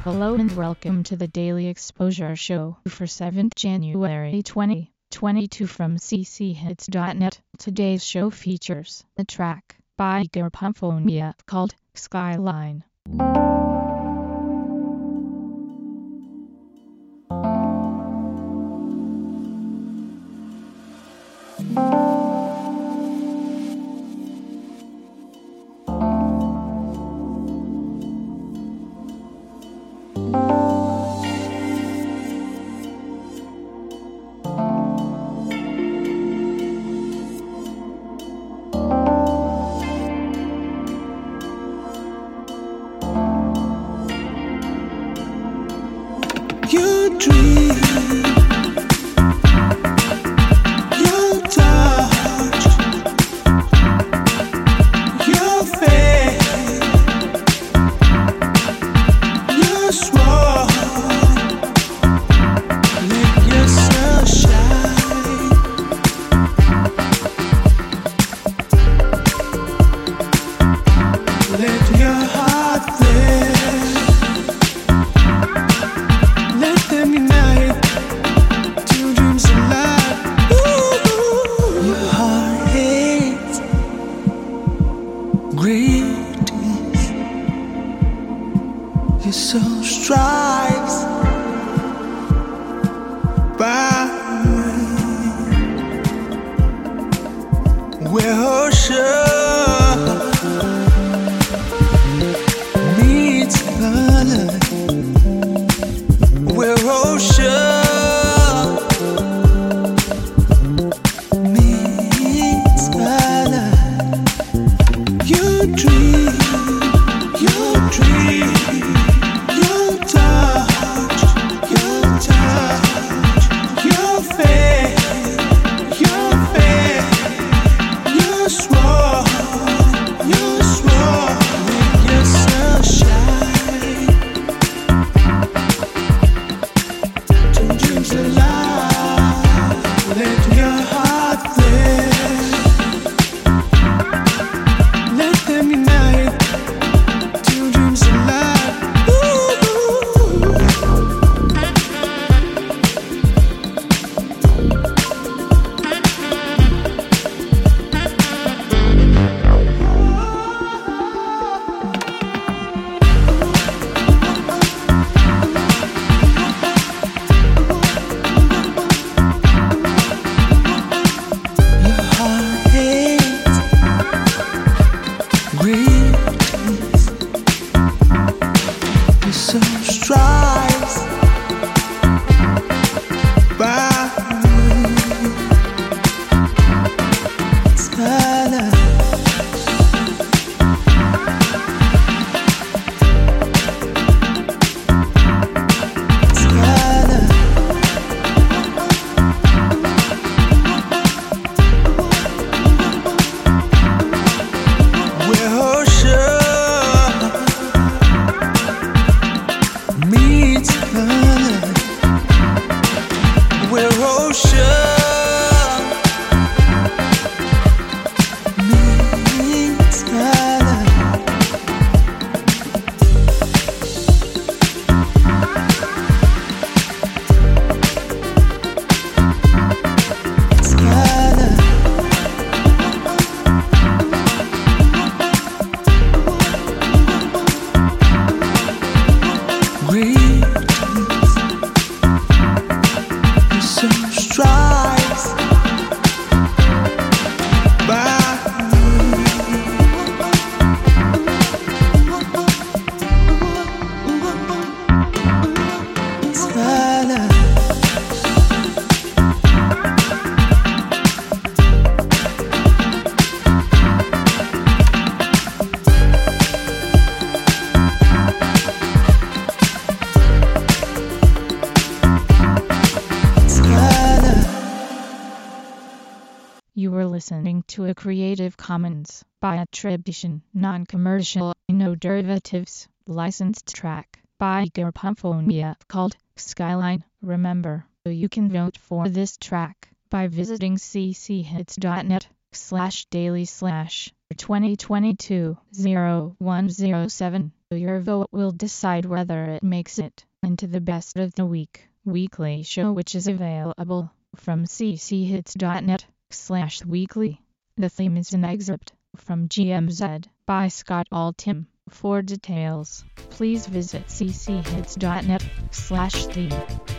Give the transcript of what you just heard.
Hello and welcome to the Daily Exposure Show for 7th January 2022 from cchits.net. Today's show features a track by Garpumphonia called Skyline. You dream, your touch, your face, your swore, let yourself shine. Let your heart there. Greetings, your soul strives by where ocean meets color, where ocean meets color. You dream, your dream, your touch, your face, your swore, make yourself shine. Two dreams alive, let your heart there. Greetings, your soul strives by its color. Its color. Meets color, where ocean meets color. It's color. Greetings, your soul strives by its color. You were listening to a Creative Commons by attribution, non-commercial, no derivatives, licensed track by Garpumphonia called Skyline. Remember, you can vote for this track by visiting cchits.net/daily/2022-0107. Your vote will decide whether it makes it into the best of the week weekly show, which is available from cchits.net/weekly. The theme is an excerpt from GMZ by Scott Altham. For details, please visit cchits.net/theme.